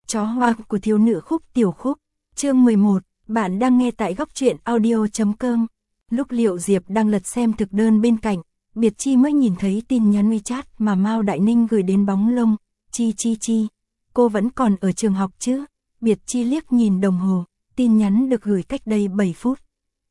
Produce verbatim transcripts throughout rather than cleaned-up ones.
Chó hoang của thiếu nữ Khúc Tiểu Khúc. Chương mười một, bạn đang nghe tại góc truyện audio chấm com. Lúc Liệu Diệp đang lật xem thực đơn bên cạnh, Biệt Chi mới nhìn thấy tin nhắn WeChat mà Mao Đại Ninh gửi đến Bóng Lông. Chi chi chi, cô vẫn còn ở trường học chứ? Biệt Chi liếc nhìn đồng hồ, tin nhắn được gửi cách đây bảy phút.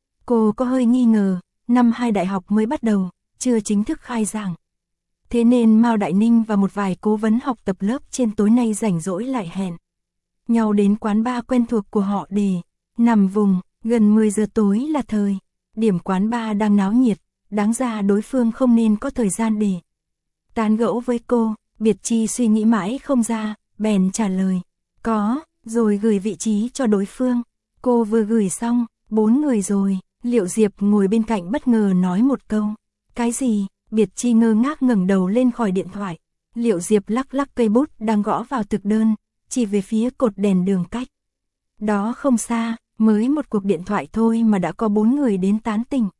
Cô có hơi nghi ngờ, năm hai đại học mới bắt đầu, chưa chính thức khai giảng. Thế nên Mao Đại Ninh và một vài cố vấn học tập lớp trên tối nay rảnh rỗi lại hẹn nhau đến quán bar quen thuộc của họ để nằm vùng. Gần mười giờ tối là thời điểm quán bar đang náo nhiệt, đáng ra đối phương không nên có thời gian để tán gẫu với cô. Biệt Chi suy nghĩ mãi không ra, bèn trả lời có, rồi gửi vị trí cho đối phương. Cô vừa gửi xong, bốn người rồi. Liệu Diệp ngồi bên cạnh bất ngờ nói một câu. Cái gì? Biệt Chi ngơ ngác ngẩng đầu lên khỏi điện thoại. Liệu Diệp lắc lắc cây bút đang gõ vào thực đơn, chỉ về phía cột đèn đường cách đó không xa. Mới một cuộc điện thoại thôi mà đã có bốn người đến tán tỉnh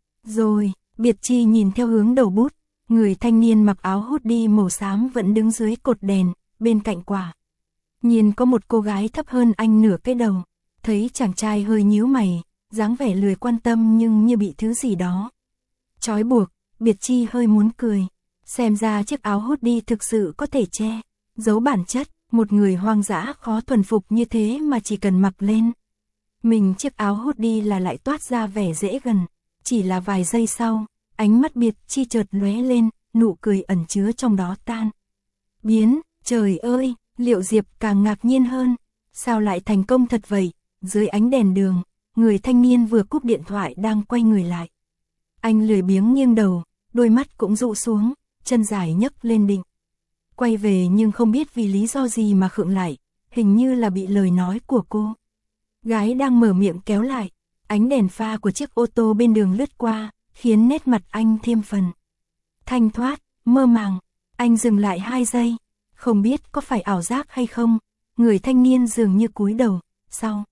rồi. Biệt Chi nhìn theo hướng đầu bút, người thanh niên mặc áo hoodie màu xám vẫn đứng dưới cột đèn, bên cạnh quả nhiên có một cô gái thấp hơn anh nửa cái đầu. Thấy chàng trai hơi nhíu mày, dáng vẻ lười quan tâm nhưng như bị thứ gì đó trói buộc, Biệt Chi hơi muốn cười. Xem ra chiếc áo hoodie thực sự có thể che giấu bản chất, một người hoang dã khó thuần phục như thế mà chỉ cần mặc lên mình chiếc áo hoodie là lại toát ra vẻ dễ gần. Chỉ là vài giây sau, ánh mắt Biệt Chi chợt lóe lên, nụ cười ẩn chứa trong đó tan biến. Trời ơi, Liệu Diệp càng ngạc nhiên hơn. Sao lại thành công thật vậy? Dưới ánh đèn đường, người thanh niên vừa cúp điện thoại đang quay người lại. Anh lười biếng nghiêng đầu, đôi mắt cũng dụ xuống, chân dài nhấc lên định quay về nhưng không biết vì lý do gì mà khựng lại, hình như là bị lời nói của cô gái đang mở miệng kéo lại. Ánh đèn pha của chiếc ô tô bên đường lướt qua, khiến nét mặt anh thêm phần thanh thoát, mơ màng. Anh dừng lại hai giây, không biết có phải ảo giác hay không, người thanh niên dường như cúi đầu, sau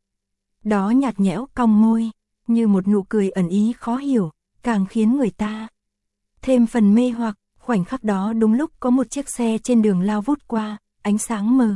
đó nhạt nhẽo cong môi, như một nụ cười ẩn ý khó hiểu, càng khiến người ta thêm phần mê hoặc. Khoảnh khắc đó đúng lúc có một chiếc xe trên đường lao vút qua, ánh sáng mờ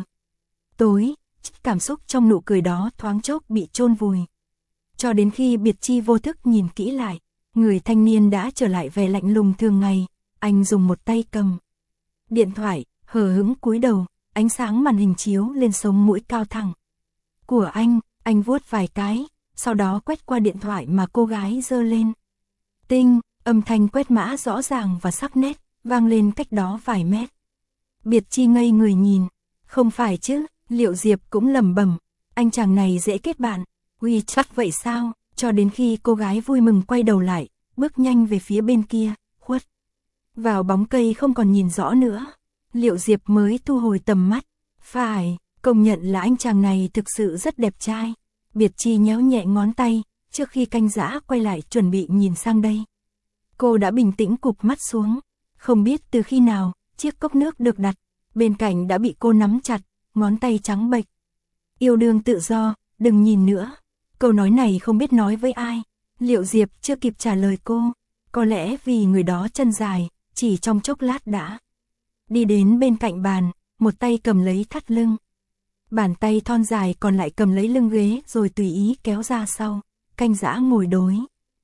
tối, cảm xúc trong nụ cười đó thoáng chốc bị chôn vùi. Cho đến khi Biệt Chi vô thức nhìn kỹ lại, người thanh niên đã trở lại vẻ lạnh lùng thường ngày. Anh dùng một tay cầm điện thoại, hờ hững cúi đầu, ánh sáng màn hình chiếu lên sống mũi cao thẳng của anh. Anh vuốt vài cái, sau đó quét qua điện thoại mà cô gái giơ lên. Tinh, âm thanh quét mã rõ ràng và sắc nét, vang lên cách đó vài mét. Biệt Chi ngây người nhìn. Không phải chứ? Liệu Diệp cũng lẩm bẩm, anh chàng này dễ kết bạn. Ui chắc vậy sao? Cho đến khi cô gái vui mừng quay đầu lại, bước nhanh về phía bên kia, khuất vào bóng cây không còn nhìn rõ nữa. Liệu Diệp mới thu hồi tầm mắt. Phải, công nhận là anh chàng này thực sự rất đẹp trai. Biệt Chi nhéo nhẹ ngón tay, trước khi canh dã quay lại chuẩn bị nhìn sang đây. Cô đã bình tĩnh cụp mắt xuống. Không biết từ khi nào, chiếc cốc nước được đặt bên cạnh đã bị cô nắm chặt, ngón tay trắng bệch. Yêu đương tự do, đừng nhìn nữa. Câu nói này không biết nói với ai. Liệu Diệp chưa kịp trả lời cô. Có lẽ vì người đó chân dài, chỉ trong chốc lát đã đi đến bên cạnh bàn, một tay cầm lấy thắt lưng. Bàn tay thon dài còn lại cầm lấy lưng ghế rồi tùy ý kéo ra sau. Canh dã ngồi đối.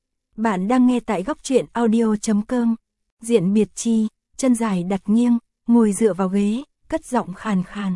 Bạn đang nghe tại góc truyện audio chấm com. Diện Biệt Chi, chân dài đặt nghiêng, ngồi dựa vào ghế, cất giọng khàn khàn.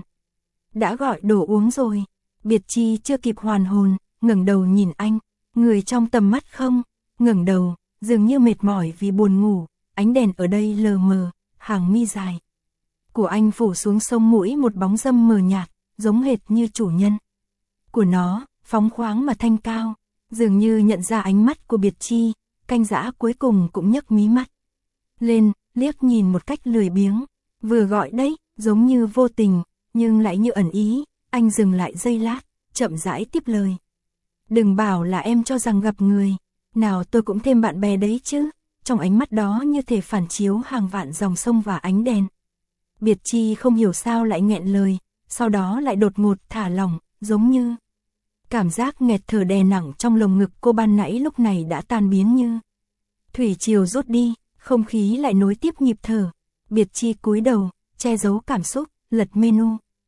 Đã gọi đồ uống rồi. Biệt Chi chưa kịp hoàn hồn, ngẩng đầu nhìn anh. Người trong tầm mắt không ngẩng đầu, dường như mệt mỏi vì buồn ngủ. Ánh đèn ở đây lờ mờ, hàng mi dài của anh phủ xuống sống mũi một bóng râm mờ nhạt, giống hệt như chủ nhân của nó, phóng khoáng mà thanh cao. Dường như nhận ra ánh mắt của Biệt Chi, canh dã cuối cùng cũng nhấc mí mắt lên, liếc nhìn một cách lười biếng. Vừa gọi đấy, giống như vô tình, nhưng lại như ẩn ý. Anh dừng lại giây lát, chậm rãi tiếp lời. Đừng bảo là em cho rằng gặp người nào tôi cũng thêm bạn bè đấy chứ. Trong ánh mắt đó như thể phản chiếu hàng vạn dòng sông và ánh đèn. Biệt Chi không hiểu sao lại nghẹn lời, sau đó lại đột ngột thả lỏng, giống như cảm giác nghẹt thở đè nặng trong lồng ngực cô ban nãy lúc này đã tan biến như thủy triều rút đi. Không khí lại nối tiếp nhịp thở. Biệt Chi cúi đầu, che giấu cảm xúc, lật menu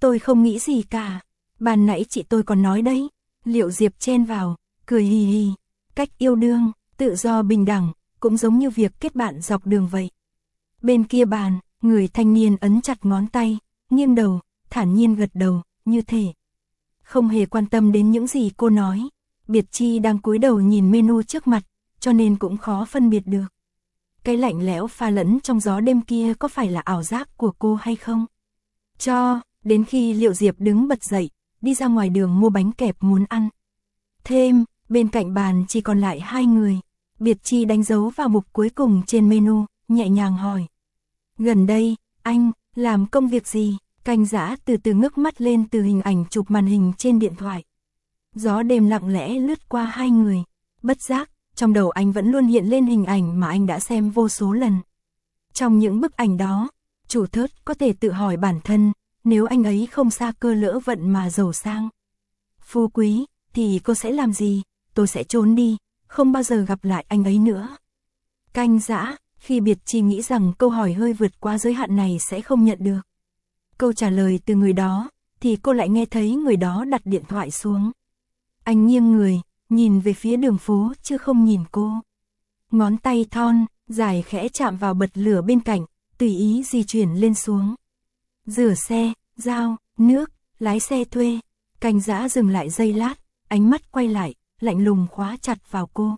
Tôi không nghĩ gì cả. Ban nãy chị tôi còn nói đấy. Liệu Diệp chen vào, cười hì hì. Cách yêu đương, tự do bình đẳng, cũng giống như việc kết bạn dọc đường vậy. Bên kia bàn, người thanh niên ấn chặt ngón tay, nghiêng đầu, thản nhiên gật đầu, như thể không hề quan tâm đến những gì cô nói. Biệt Chi đang cúi đầu nhìn menu trước mặt, cho nên cũng khó phân biệt được. Cái lạnh lẽo pha lẫn trong gió đêm kia có phải là ảo giác của cô hay không? Cho, đến khi Liệu Diệp đứng bật dậy, đi ra ngoài đường mua bánh kẹp muốn ăn. Thêm, bên cạnh bàn chỉ còn lại hai người. Biệt Chi đánh dấu vào mục cuối cùng trên menu, nhẹ nhàng hỏi. Gần đây, anh, làm công việc gì? Canh Dã từ từ ngước mắt lên từ hình ảnh chụp màn hình trên điện thoại. Gió đêm lặng lẽ lướt qua hai người. Bất giác, trong đầu anh vẫn luôn hiện lên hình ảnh mà anh đã xem vô số lần. Trong những bức ảnh đó, chủ thớt có thể tự hỏi bản thân, nếu anh ấy không xa cơ lỡ vận mà giàu sang, phú quý, thì cô sẽ làm gì? Tôi sẽ trốn đi, không bao giờ gặp lại anh ấy nữa. Canh Dã, khi Biệt Chi nghĩ rằng câu hỏi hơi vượt qua giới hạn này sẽ không nhận được câu trả lời từ người đó, thì cô lại nghe thấy người đó đặt điện thoại xuống. Anh nghiêng người, nhìn về phía đường phố chứ không nhìn cô. Ngón tay thon, dài khẽ chạm vào bật lửa bên cạnh, tùy ý di chuyển lên xuống. Rửa xe, giao, nước, lái xe thuê. Canh Dã dừng lại giây lát, ánh mắt quay lại, lạnh lùng khóa chặt vào cô.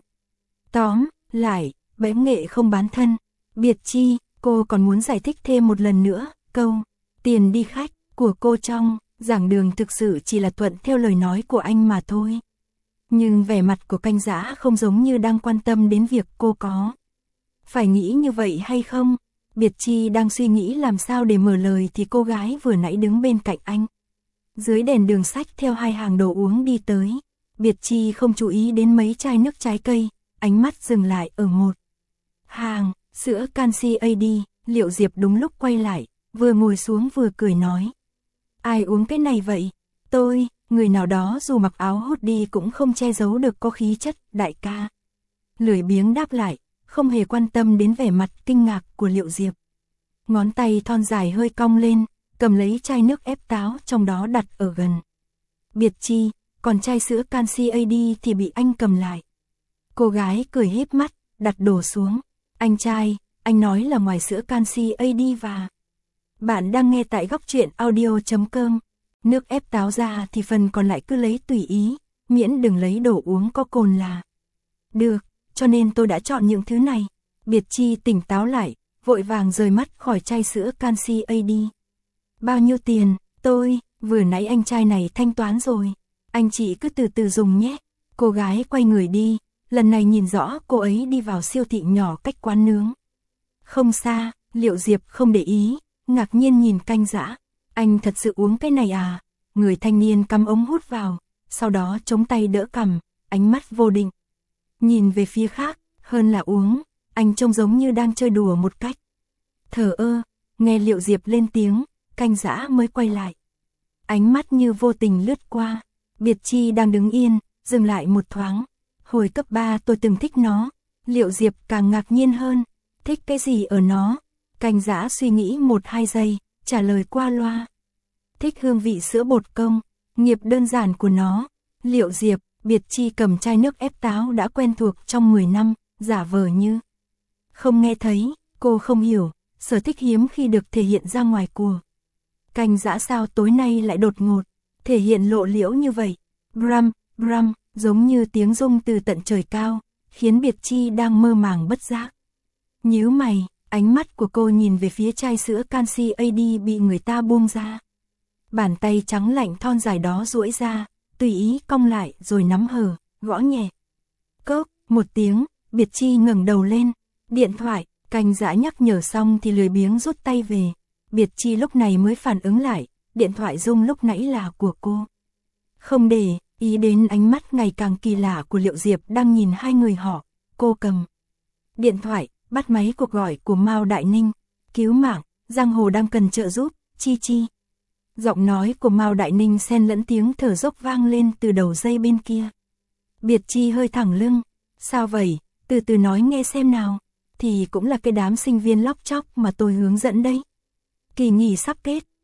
Tóm lại, bém nghệ không bán thân. Biệt Chi, cô còn muốn giải thích thêm một lần nữa, câu tiền đi khách của cô trong giảng đường thực sự chỉ là thuận theo lời nói của anh mà thôi. Nhưng vẻ mặt của Canh Dã không giống như đang quan tâm đến việc cô có phải nghĩ như vậy hay không. Biệt Chi đang suy nghĩ làm sao để mở lời thì cô gái vừa nãy đứng bên cạnh anh, dưới đèn đường xách theo hai hàng đồ uống đi tới. Biệt Chi không chú ý đến mấy chai nước trái cây, ánh mắt dừng lại ở một hàng sữa canxi a đê. Liệu Diệp đúng lúc quay lại, vừa ngồi xuống vừa cười nói. Ai uống cái này vậy? Tôi, người nào đó dù mặc áo hoodie cũng không che giấu được có khí chất, đại ca. Lười biếng đáp lại, không hề quan tâm đến vẻ mặt kinh ngạc của Liệu Diệp. Ngón tay thon dài hơi cong lên, cầm lấy chai nước ép táo trong đó đặt ở gần Biệt Chi, còn chai sữa canxi a đê thì bị anh cầm lại. Cô gái cười híp mắt, đặt đồ xuống. Anh trai, anh nói là ngoài sữa canxi a đê và... Bạn đang nghe tại góc truyện audio chấm com. Nước ép táo ra thì phần còn lại cứ lấy tùy ý, miễn đừng lấy đồ uống có cồn là được, cho nên tôi đã chọn những thứ này. Biệt Chi tỉnh táo lại, vội vàng rời mắt khỏi chai sữa canxi a đê. Bao nhiêu tiền? Tôi, vừa nãy anh trai này thanh toán rồi. Anh chị cứ từ từ dùng nhé. Cô gái quay người đi, lần này nhìn rõ cô ấy đi vào siêu thị nhỏ cách quán nướng không xa. Liệu Diệp không để ý, ngạc nhiên nhìn Canh Dã. Anh thật sự uống cái này à? Người thanh niên cắm ống hút vào, sau đó chống tay đỡ cằm, ánh mắt vô định nhìn về phía khác. Hơn là uống, anh trông giống như đang chơi đùa một cách thờ ơ. Nghe Liệu Diệp lên tiếng, Canh Dã mới quay lại, ánh mắt như vô tình lướt qua Biệt Chi đang đứng yên, dừng lại một thoáng. Hồi cấp ba tôi từng thích nó. Liệu Diệp càng ngạc nhiên hơn. Thích cái gì ở nó? Canh Dã suy nghĩ một hai giây, trả lời qua loa. Thích hương vị sữa bột công, nghiệp đơn giản của nó. Liệu Diệp, Biệt Chi cầm chai nước ép táo đã quen thuộc trong mười năm, giả vờ như không nghe thấy. Cô không hiểu, sở thích hiếm khi được thể hiện ra ngoài của Canh Dã sao tối nay lại đột ngột thể hiện lộ liễu như vậy. Bram, bram, giống như tiếng rung từ tận trời cao, khiến Biệt Chi đang mơ màng bất giác nhíu mày. Ánh mắt của cô nhìn về phía chai sữa canxi a đê bị người ta buông ra. Bàn tay trắng lạnh thon dài đó duỗi ra, tùy ý cong lại rồi nắm hở, gõ nhẹ. Cốc, một tiếng, Biệt Chi ngẩng đầu lên. Điện thoại. Canh Dã nhắc nhở xong thì lười biếng rút tay về. Biệt Chi lúc này mới phản ứng lại, điện thoại rung lúc nãy là của cô. Không để ý đến ánh mắt ngày càng kỳ lạ của Liệu Diệp đang nhìn hai người họ, cô cầm điện thoại, bắt máy cuộc gọi của Mao Đại Ninh. Cứu mạng, giang hồ đang cần trợ giúp, chi chi. Giọng nói của Mao Đại Ninh xen lẫn tiếng thở dốc vang lên từ đầu dây bên kia. Biệt Chi hơi thẳng lưng. Sao vậy? Từ từ nói nghe xem nào. Thì cũng là cái đám sinh viên lóc chóc mà tôi hướng dẫn đấy. Kỳ nghỉ sắp kết,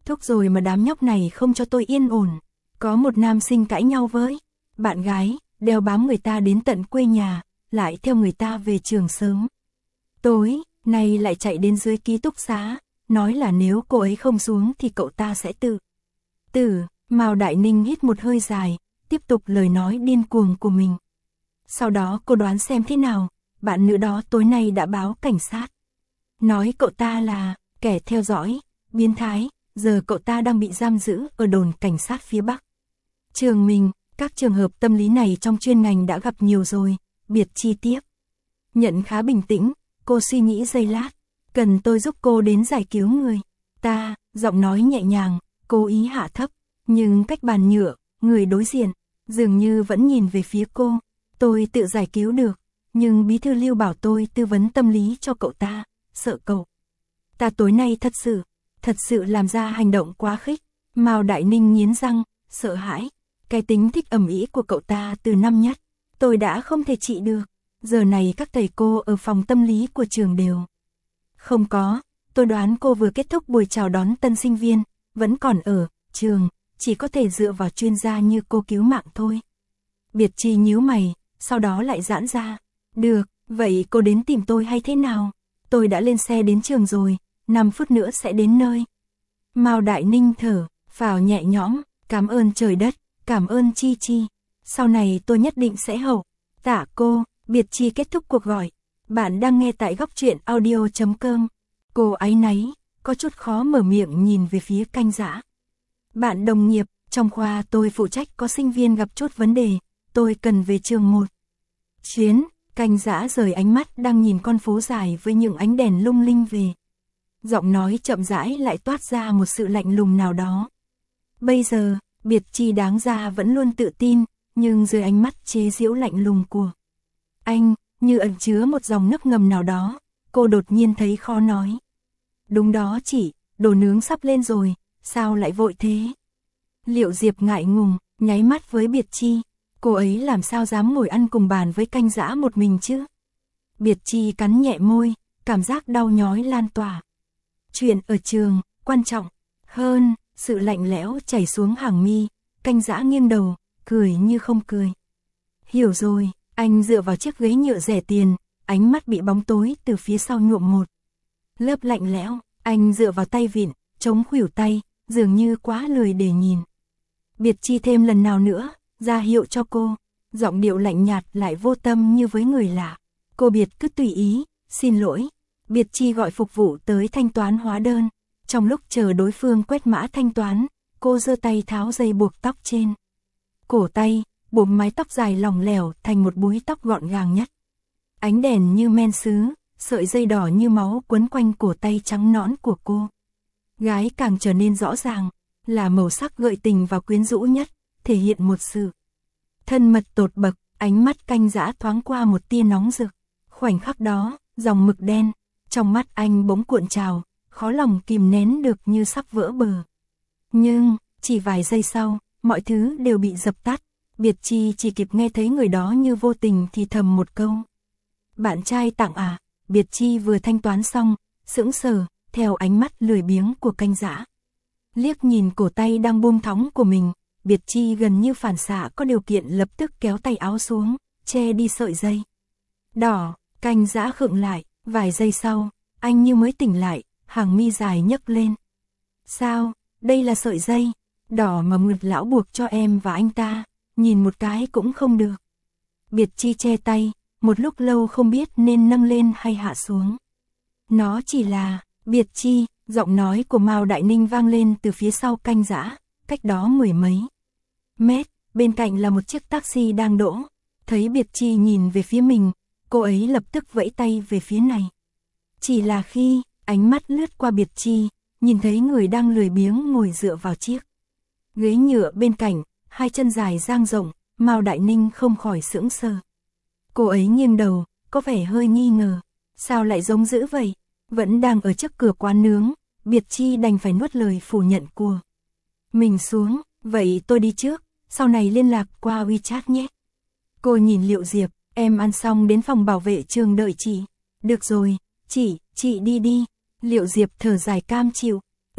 Thúc rồi mà đám nhóc này không cho tôi yên ổn. Có một nam sinh cãi nhau với bạn gái, đeo bám người ta đến tận quê nhà, lại theo người ta về trường sớm. Tối, nay lại chạy đến dưới ký túc xá, nói là nếu cô ấy không xuống thì cậu ta sẽ tự tử. Mao Đại Ninh hít một hơi dài, tiếp tục lời nói điên cuồng của mình. Sau đó cô đoán xem thế nào, bạn nữ đó tối nay đã báo cảnh sát. Nói cậu ta là kẻ theo dõi, biến thái, giờ cậu ta đang bị giam giữ ở đồn cảnh sát phía Bắc. Trường mình, các trường hợp tâm lý này trong chuyên ngành đã gặp nhiều rồi, Biệt Chi tiếp. Nhận khá bình tĩnh, cô suy nghĩ giây lát, cần tôi giúp cô đến giải cứu người. Ta, giọng nói nhẹ nhàng, cố ý hạ thấp, nhưng cách bàn nhựa, người đối diện, dường như vẫn nhìn về phía cô. Tôi tự giải cứu được, nhưng bí thư Lưu bảo tôi tư vấn tâm lý cho cậu ta, sợ cậu ta tối nay thật sự, thật sự làm ra hành động quá khích. Mao Đại Ninh nghiến răng, sợ hãi, cái tính thích ầm ĩ của cậu ta từ năm nhất, tôi đã không thể trị được. Giờ này các thầy cô ở phòng tâm lý của trường đều không có, tôi đoán cô vừa kết thúc buổi chào đón tân sinh viên, vẫn còn ở trường, chỉ có thể dựa vào chuyên gia như cô cứu mạng thôi. Biệt Chi nhíu mày, sau đó lại giãn ra. Được, vậy cô đến tìm tôi hay thế nào? Tôi đã lên xe đến trường rồi, năm phút nữa sẽ đến nơi. Mao Đại Ninh thở phào nhẹ nhõm, cảm ơn trời đất, cảm ơn Chi Chi. Sau này tôi nhất định sẽ hậu tạ cô. Biệt Chi kết thúc cuộc gọi. Bạn đang nghe tại góc truyện audio chấm com. Cô áy náy, có chút khó mở miệng nhìn về phía Canh Dã. Bạn đồng nghiệp, trong khoa tôi phụ trách có sinh viên gặp chút vấn đề, tôi cần về trường một chuyến. Canh Dã rời ánh mắt đang nhìn con phố dài với những ánh đèn lung linh về. Giọng nói chậm rãi lại toát ra một sự lạnh lùng nào đó. Bây giờ, Biệt Chi đáng ra vẫn luôn tự tin, nhưng dưới ánh mắt chế giễu lạnh lùng của anh, như ẩn chứa một dòng nước ngầm nào đó, cô đột nhiên thấy khó nói. Đúng đó chị, đồ nướng sắp lên rồi, sao lại vội thế? Liệu Diệp ngại ngùng, nháy mắt với Biệt Chi, cô ấy làm sao dám ngồi ăn cùng bàn với Canh Dã một mình chứ? Biệt Chi cắn nhẹ môi, cảm giác đau nhói lan tỏa. Chuyện ở trường, quan trọng hơn, sự lạnh lẽo chảy xuống hàng mi, Canh Dã nghiêng đầu, cười như không cười. Hiểu rồi. Anh dựa vào chiếc ghế nhựa rẻ tiền, ánh mắt bị bóng tối từ phía sau nhuộm một lớp lạnh lẽo. Anh dựa vào tay vịn, chống khuỷu tay, dường như quá lười để nhìn. Biệt Chi thêm lần nào nữa, ra hiệu cho cô. Giọng điệu lạnh nhạt lại vô tâm như với người lạ. Cô Biệt cứ tùy ý, xin lỗi. Biệt Chi gọi phục vụ tới thanh toán hóa đơn. Trong lúc chờ đối phương quét mã thanh toán, cô giơ tay tháo dây buộc tóc trên cổ tay, buộc mái tóc dài lỏng lẻo thành một búi tóc gọn gàng nhất. Ánh đèn như men sứ, sợi dây đỏ như máu quấn quanh cổ tay trắng nõn của cô. Gái càng trở nên rõ ràng, là màu sắc gợi tình và quyến rũ nhất, thể hiện một sự thân mật tột bậc. Ánh mắt Canh Dã thoáng qua một tia nóng rực. Khoảnh khắc đó, dòng mực đen trong mắt anh bỗng cuộn trào, khó lòng kìm nén được như sắp vỡ bờ. Nhưng, chỉ vài giây sau, mọi thứ đều bị dập tắt. Biệt Chi chỉ kịp nghe thấy người đó như vô tình thì thầm một câu. Bạn trai tặng à? Biệt Chi vừa thanh toán xong, sững sờ, theo ánh mắt lười biếng của Canh Dã. Liếc nhìn cổ tay đang buông thõng của mình, Biệt Chi gần như phản xạ có điều kiện lập tức kéo tay áo xuống, che đi sợi dây đỏ. Canh Dã khựng lại, vài giây sau, anh như mới tỉnh lại, hàng mi dài nhấc lên. Sao, đây là sợi dây đỏ mà Nguyệt lão buộc cho em và anh ta, nhìn một cái cũng không được. Biệt Chi che tay, một lúc lâu không biết nên nâng lên hay hạ xuống. Nó chỉ là, Biệt Chi, giọng nói của Mao Đại Ninh vang lên từ phía sau Canh Dã, cách đó mười mấy mét, bên cạnh là một chiếc taxi đang đỗ. Thấy Biệt Chi nhìn về phía mình, cô ấy lập tức vẫy tay về phía này. Chỉ là khi ánh mắt lướt qua Biệt Chi, nhìn thấy người đang lười biếng ngồi dựa vào chiếc ghế nhựa bên cạnh, hai chân dài dang rộng, Mao Đại Ninh không khỏi sững sờ. Cô ấy nghiêng đầu, có vẻ hơi nghi ngờ. Sao lại giống dữ vậy? Vẫn đang ở trước cửa quán nướng, Biệt Chi đành phải nuốt lời phủ nhận của mình xuống. Vậy tôi đi trước, sau này liên lạc qua WeChat nhé. Cô nhìn Liệu Diệp, em ăn xong đến phòng bảo vệ trường đợi chị. Được rồi, chị, chị đi đi. Liệu Diệp thở dài cam chịu. Ừm,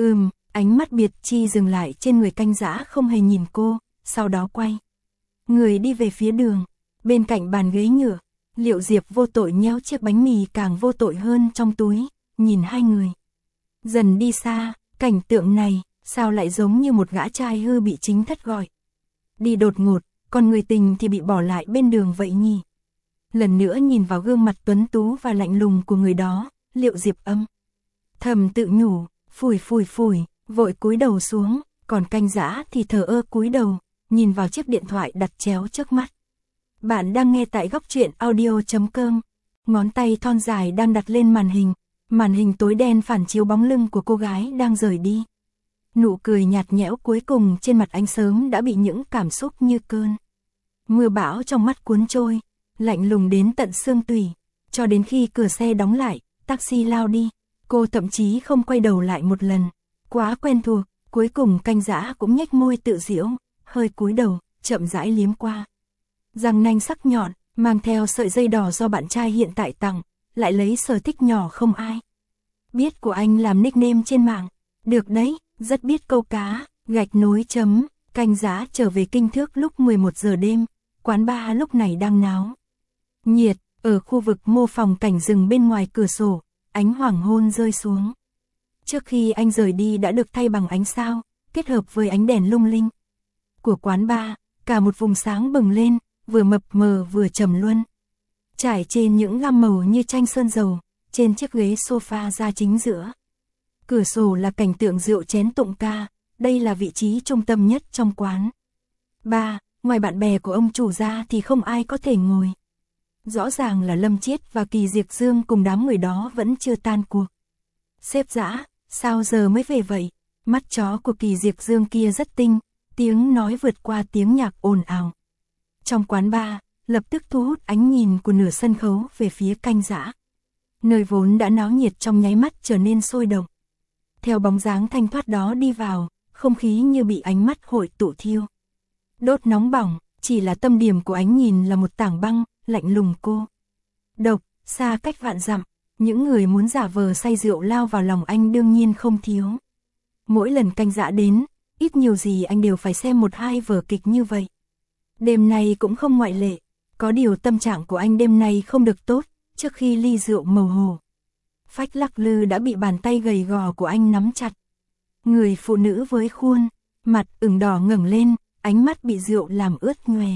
Ánh mắt Biệt Chi dừng lại trên người Canh Dã không hề nhìn cô, sau đó quay người đi về phía đường. Bên cạnh bàn ghế nhựa, Liệu Diệp vô tội nhéo chiếc bánh mì càng vô tội hơn trong túi, nhìn hai người dần đi xa. Cảnh tượng này, sao lại giống như một gã trai hư bị chính thất gọi đi đột ngột, còn người tình thì bị bỏ lại bên đường vậy nhỉ? Lần nữa nhìn vào gương mặt tuấn tú và lạnh lùng của người đó, Liệu Diệp âm thầm tự nhủ, phủi phủi phủi, vội cúi đầu xuống, còn Canh Dã thì thờ ơ cúi đầu, nhìn vào chiếc điện thoại đặt chéo trước mắt. Bạn đang nghe tại góc truyện audio chấm com. Ngón tay thon dài đang đặt lên màn hình, màn hình tối đen phản chiếu bóng lưng của cô gái đang rời đi. Nụ cười nhạt nhẽo cuối cùng trên mặt anh sớm đã bị những cảm xúc như cơn mưa bão trong mắt cuốn trôi, lạnh lùng đến tận xương tủy, cho đến khi cửa xe đóng lại, taxi lao đi, cô thậm chí không quay đầu lại một lần, quá quen thuộc. Cuối cùng Canh Dã cũng nhếch môi tự giễu, hơi cúi đầu, chậm rãi liếm qua răng nanh sắc nhọn, mang theo sợi dây đỏ do bạn trai hiện tại tặng, lại lấy sở thích nhỏ không ai biết của anh làm nickname trên mạng. Được đấy, rất biết câu cá, gạch nối chấm. Canh Dã trở về Kinh Thước lúc mười một giờ đêm, quán bar lúc này đang náo nhiệt, ở khu vực mô phỏng cảnh rừng bên ngoài cửa sổ, ánh hoàng hôn rơi xuống. Trước khi anh rời đi đã được thay bằng ánh sao, kết hợp với ánh đèn lung linh của quán bar, cả một vùng sáng bừng lên, vừa mập mờ vừa trầm luân. Trải trên những gam màu như tranh sơn dầu, trên chiếc ghế sofa ra chính giữa cửa sổ là cảnh tượng rượu chén tụng ca, đây là vị trí trung tâm nhất trong quán bar, ngoài bạn bè của ông chủ ra thì không ai có thể ngồi. Rõ ràng là Lâm Chiết và Kỳ Diệp Dương cùng đám người đó vẫn chưa tan cuộc. Sếp Dã, sao giờ mới về vậy? Mắt chó của Kỳ Diệp Dương kia rất tinh, tiếng nói vượt qua tiếng nhạc ồn ào trong quán bar, lập tức thu hút ánh nhìn của nửa sân khấu về phía Canh Dã. Nơi vốn đã náo nhiệt trong nháy mắt trở nên sôi động. Theo bóng dáng thanh thoát đó đi vào, không khí như bị ánh mắt hội tụ thiêu đốt nóng bỏng, chỉ là tâm điểm của ánh nhìn là một tảng băng, lạnh lùng cô độc, xa cách vạn dặm. Những người muốn giả vờ say rượu lao vào lòng anh đương nhiên không thiếu. Mỗi lần Canh Dã đến, ít nhiều gì anh đều phải xem một hai vở kịch như vậy. Đêm nay cũng không ngoại lệ, có điều tâm trạng của anh đêm nay không được tốt, trước khi ly rượu màu hồ phách lắc lư đã bị bàn tay gầy gò của anh nắm chặt. Người phụ nữ với khuôn mặt ửng đỏ ngẩng lên, ánh mắt bị rượu làm ướt nhòe.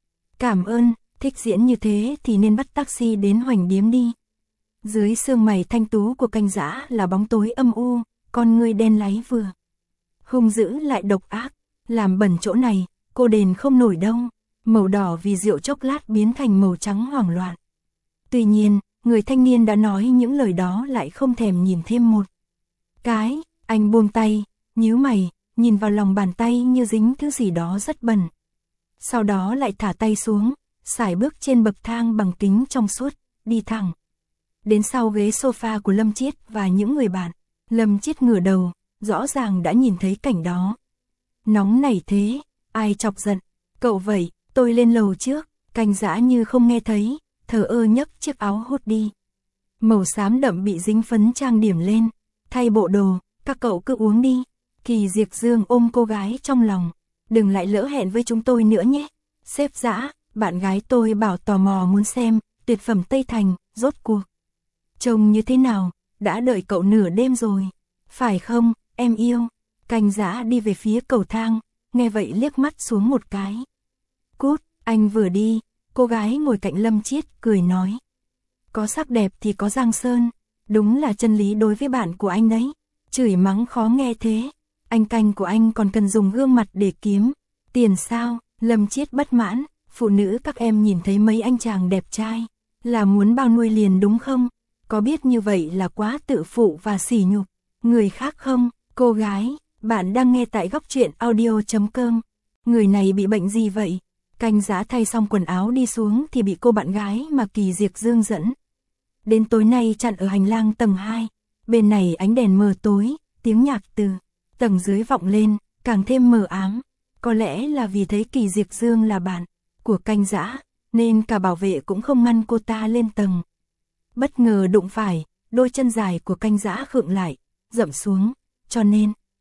Cảm ơn, thích diễn như thế thì nên bắt taxi đến Hoành Điếm đi. Dưới sương mày thanh tú của Canh Dã là bóng tối âm u, con ngươi đen láy vừa hung dữ lại độc ác, làm bẩn chỗ này, cô đền không nổi đâu. Màu đỏ vì rượu chốc lát biến thành màu trắng hoảng loạn. Tuy nhiên, người thanh niên đã nói những lời đó lại không thèm nhìn thêm một cái. Anh buông tay, nhíu mày, nhìn vào lòng bàn tay như dính thứ gì đó rất bẩn. Sau đó lại thả tay xuống, sải bước trên bậc thang bằng kính trong suốt, đi thẳng đến sau ghế sofa của Lâm Chiết và những người bạn. Lâm Chiết ngửa đầu, rõ ràng đã nhìn thấy cảnh đó. Nóng nảy thế, ai chọc giận? Cậu vậy, tôi lên lầu trước. Canh Dã như không nghe thấy, thờ ơ nhấc chiếc áo hốt đi. Màu xám đậm bị dính phấn trang điểm lên. Thay bộ đồ, các cậu cứ uống đi. Kỳ Diệp Dương ôm cô gái trong lòng. Đừng lại lỡ hẹn với chúng tôi nữa nhé. Sếp Dã, bạn gái tôi bảo tò mò muốn xem tuyệt phẩm Tây Thành, rốt cuộc trông như thế nào, đã đợi cậu nửa đêm rồi. Phải không, em yêu? Canh Dã đi về phía cầu thang, nghe vậy liếc mắt xuống một cái. Cút, anh vừa đi, cô gái ngồi cạnh Lâm Chiết cười nói. Có sắc đẹp thì có giang sơn, đúng là chân lý đối với bạn của anh đấy. Chửi mắng khó nghe thế, anh Canh của anh còn cần dùng gương mặt để kiếm tiền sao? Lâm Chiết bất mãn, phụ nữ các em nhìn thấy mấy anh chàng đẹp trai, là muốn bao nuôi liền đúng không? Có biết như vậy là quá tự phụ và sỉ nhục người khác không? Cô gái, bạn đang nghe tại góc truyện audio chấm com. Người này bị bệnh gì vậy? Canh Dã thay xong quần áo đi xuống thì bị cô bạn gái mà Kỳ Diệp Dương dẫn đến tối nay chặn ở hành lang tầng hai. Bên này ánh đèn mờ tối, tiếng nhạc từ tầng dưới vọng lên, càng thêm mờ ám. Có lẽ là vì thấy Kỳ Diệp Dương là bạn của Canh Dã, nên cả bảo vệ cũng không ngăn cô ta lên tầng. Bất ngờ đụng phải, đôi chân dài của Canh Dã khựng lại, dậm xuống, cho nên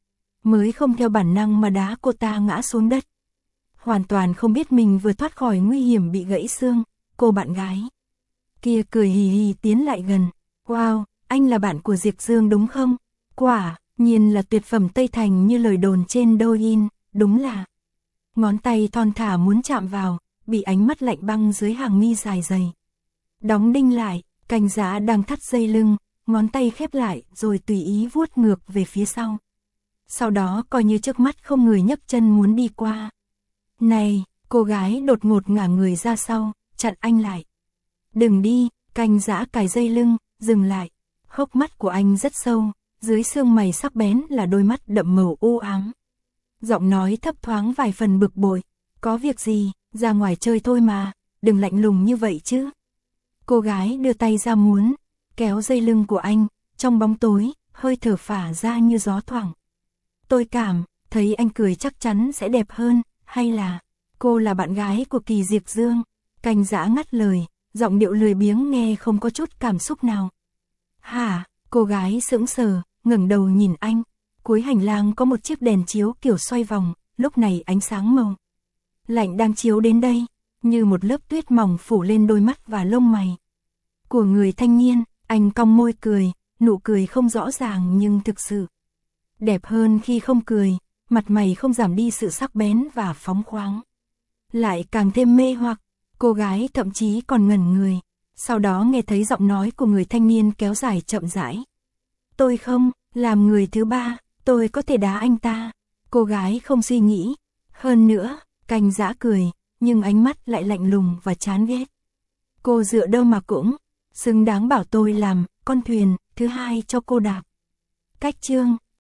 mới không theo bản năng mà đá cô ta ngã xuống đất. Hoàn toàn không biết mình vừa thoát khỏi nguy hiểm bị gãy xương, cô bạn gái kia cười hì hì tiến lại gần. Wow, anh là bạn của Diệp Dương đúng không? Quả nhiên là tuyệt phẩm Tây Thành như lời đồn trên Douyin, đúng là. Ngón tay thon thả muốn chạm vào, bị ánh mắt lạnh băng dưới hàng mi dài dày. Đóng đinh lại, Canh Giã đang thắt dây lưng, ngón tay khép lại rồi tùy ý vuốt ngược về phía sau. Sau đó coi như trước mắt không người nhấc chân muốn đi qua. Này, cô gái đột ngột ngả người ra sau, chặn anh lại. Đừng đi, Canh Giã cài dây lưng, dừng lại. Hốc mắt của anh rất sâu, dưới xương mày sắc bén là đôi mắt đậm màu u ám. Giọng nói thấp thoáng vài phần bực bội. Có việc gì, ra ngoài chơi thôi mà, đừng lạnh lùng như vậy chứ. Cô gái đưa tay ra muốn kéo dây lưng của anh, trong bóng tối, hơi thở phả ra như gió thoảng. Tôi cảm thấy anh cười chắc chắn sẽ đẹp hơn, hay là cô là bạn gái của Kỳ Diệp Dương? Canh Giã ngắt lời, giọng điệu lười biếng nghe không có chút cảm xúc nào. Hả? Cô gái sững sờ, ngẩng đầu nhìn anh. Cuối hành lang có một chiếc đèn chiếu kiểu xoay vòng, lúc này ánh sáng màu lạnh đang chiếu đến đây, như một lớp tuyết mỏng phủ lên đôi mắt và lông mày của người thanh niên. Anh cong môi cười, nụ cười không rõ ràng nhưng thực sự đẹp hơn khi không cười, mặt mày không giảm đi sự sắc bén và phóng khoáng, lại càng thêm mê hoặc. Cô gái thậm chí còn ngẩn người, sau đó nghe thấy giọng nói của người thanh niên kéo dài chậm rãi. Tôi không, làm người thứ ba, tôi có thể đá anh ta. Cô gái không suy nghĩ. Hơn nữa, Canh Giã cười, nhưng ánh mắt lại lạnh lùng và chán ghét. Cô dựa đâu mà cũng xứng đáng bảo tôi làm con thuyền thứ hai cho cô đạp. Cách chương